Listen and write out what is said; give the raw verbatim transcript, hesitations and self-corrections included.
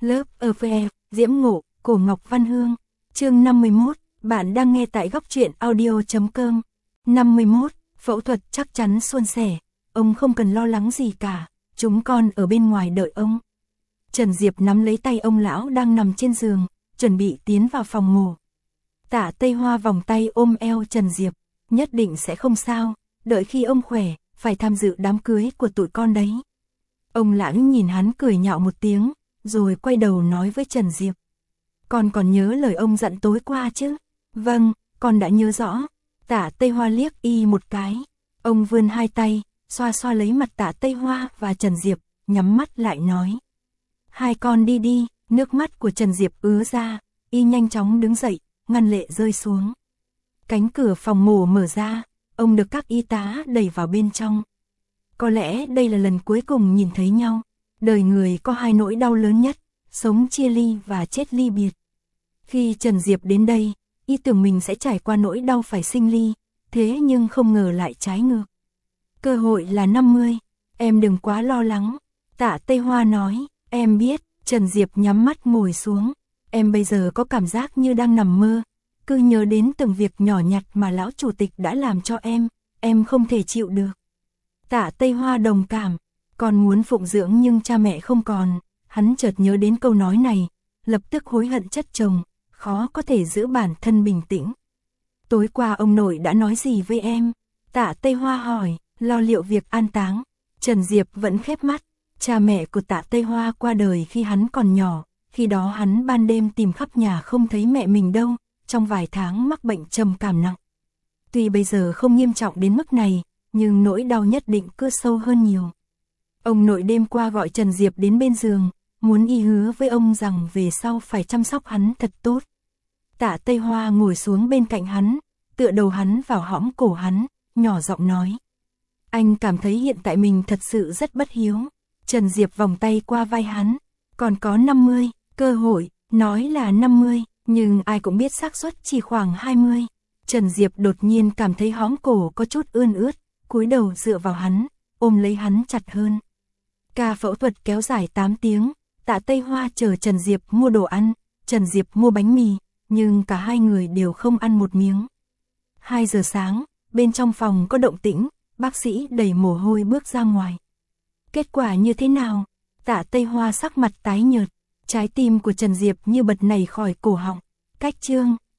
Lớp ở phê, Diễm Ngộ, Cổ Ngọc Văn Hương. Chương năm mươi mốt, bạn đang nghe tại góc truyện audio.com. năm mươi mốt, phẫu thuật chắc chắn suôn sẻ, ông không cần lo lắng gì cả, chúng con ở bên ngoài đợi ông. Trần Diệp nắm lấy tay ông lão đang nằm trên giường, chuẩn bị tiến vào phòng ngủ. Tạ Tây Hoa vòng tay ôm eo Trần Diệp, nhất định sẽ không sao, đợi khi ông khỏe, phải tham dự đám cưới của tụi con đấy. Ông lãng nhìn hắn cười nhạo một tiếng, rồi quay đầu nói với Trần Diệp. Con còn nhớ lời ông dặn tối qua chứ? Vâng, con đã nhớ rõ. Tạ Tây Hoa liếc y một cái. Ông vươn hai tay, xoa xoa lấy mặt Tạ Tây Hoa và Trần Diệp, nhắm mắt lại nói. Hai con đi đi, nước mắt của Trần Diệp ứa ra, y nhanh chóng đứng dậy, ngăn lệ rơi xuống. Cánh cửa phòng mổ mở ra, ông được các y tá đẩy vào bên trong. Có lẽ đây là lần cuối cùng nhìn thấy nhau. Đời người có hai nỗi đau lớn nhất, sống chia ly và chết ly biệt. Khi Trần Diệp đến đây, y tưởng mình sẽ trải qua nỗi đau phải sinh ly, thế nhưng không ngờ lại trái ngược. Cơ hội là năm mươi, em đừng quá lo lắng. Tạ Tây Hoa nói, em biết. Trần Diệp nhắm mắt ngồi xuống. Em bây giờ có cảm giác như đang nằm mơ, cứ nhớ đến từng việc nhỏ nhặt mà lão chủ tịch đã làm cho em, em không thể chịu được. Tạ Tây Hoa đồng cảm, con muốn phụng dưỡng nhưng cha mẹ không còn. Hắn chợt nhớ đến câu nói này, lập tức hối hận chất chồng, khó có thể giữ bản thân bình tĩnh. Tối qua ông nội đã nói gì với em? Tạ Tây Hoa hỏi, lo liệu việc an táng. Trần Diệp vẫn khép mắt. Cha mẹ của Tạ Tây Hoa qua đời khi hắn còn nhỏ, khi đó hắn ban đêm tìm khắp nhà không thấy mẹ mình đâu, trong vài tháng mắc bệnh trầm cảm nặng. Tuy bây giờ không nghiêm trọng đến mức này, nhưng nỗi đau nhất định cứ sâu hơn nhiều. Ông nội đêm qua gọi Trần Diệp đến bên giường, muốn y hứa với ông rằng về sau phải chăm sóc hắn thật tốt. Tạ Tây Hoa ngồi xuống bên cạnh hắn, tựa đầu hắn vào hõm cổ hắn, nhỏ giọng nói. Anh cảm thấy hiện tại mình thật sự rất bất hiếu. Trần Diệp vòng tay qua vai hắn, còn có năm mươi, cơ hội, nói là năm mươi, nhưng ai cũng biết xác suất chỉ khoảng hai mươi. Trần Diệp đột nhiên cảm thấy hõm cổ có chút ươn ướt, cúi đầu dựa vào hắn, ôm lấy hắn chặt hơn. Ca phẫu thuật kéo dài tám tiếng, Tạ Tây Hoa chờ Trần Diệp mua đồ ăn, Trần Diệp mua bánh mì, nhưng cả hai người đều không ăn một miếng. hai giờ sáng, bên trong phòng có động tĩnh, bác sĩ đầy mồ hôi bước ra ngoài. Kết quả như thế nào? Tạ Tây Hoa sắc mặt tái nhợt, trái tim của Trần Diệp như bật nảy khỏi cổ họng. Cách chương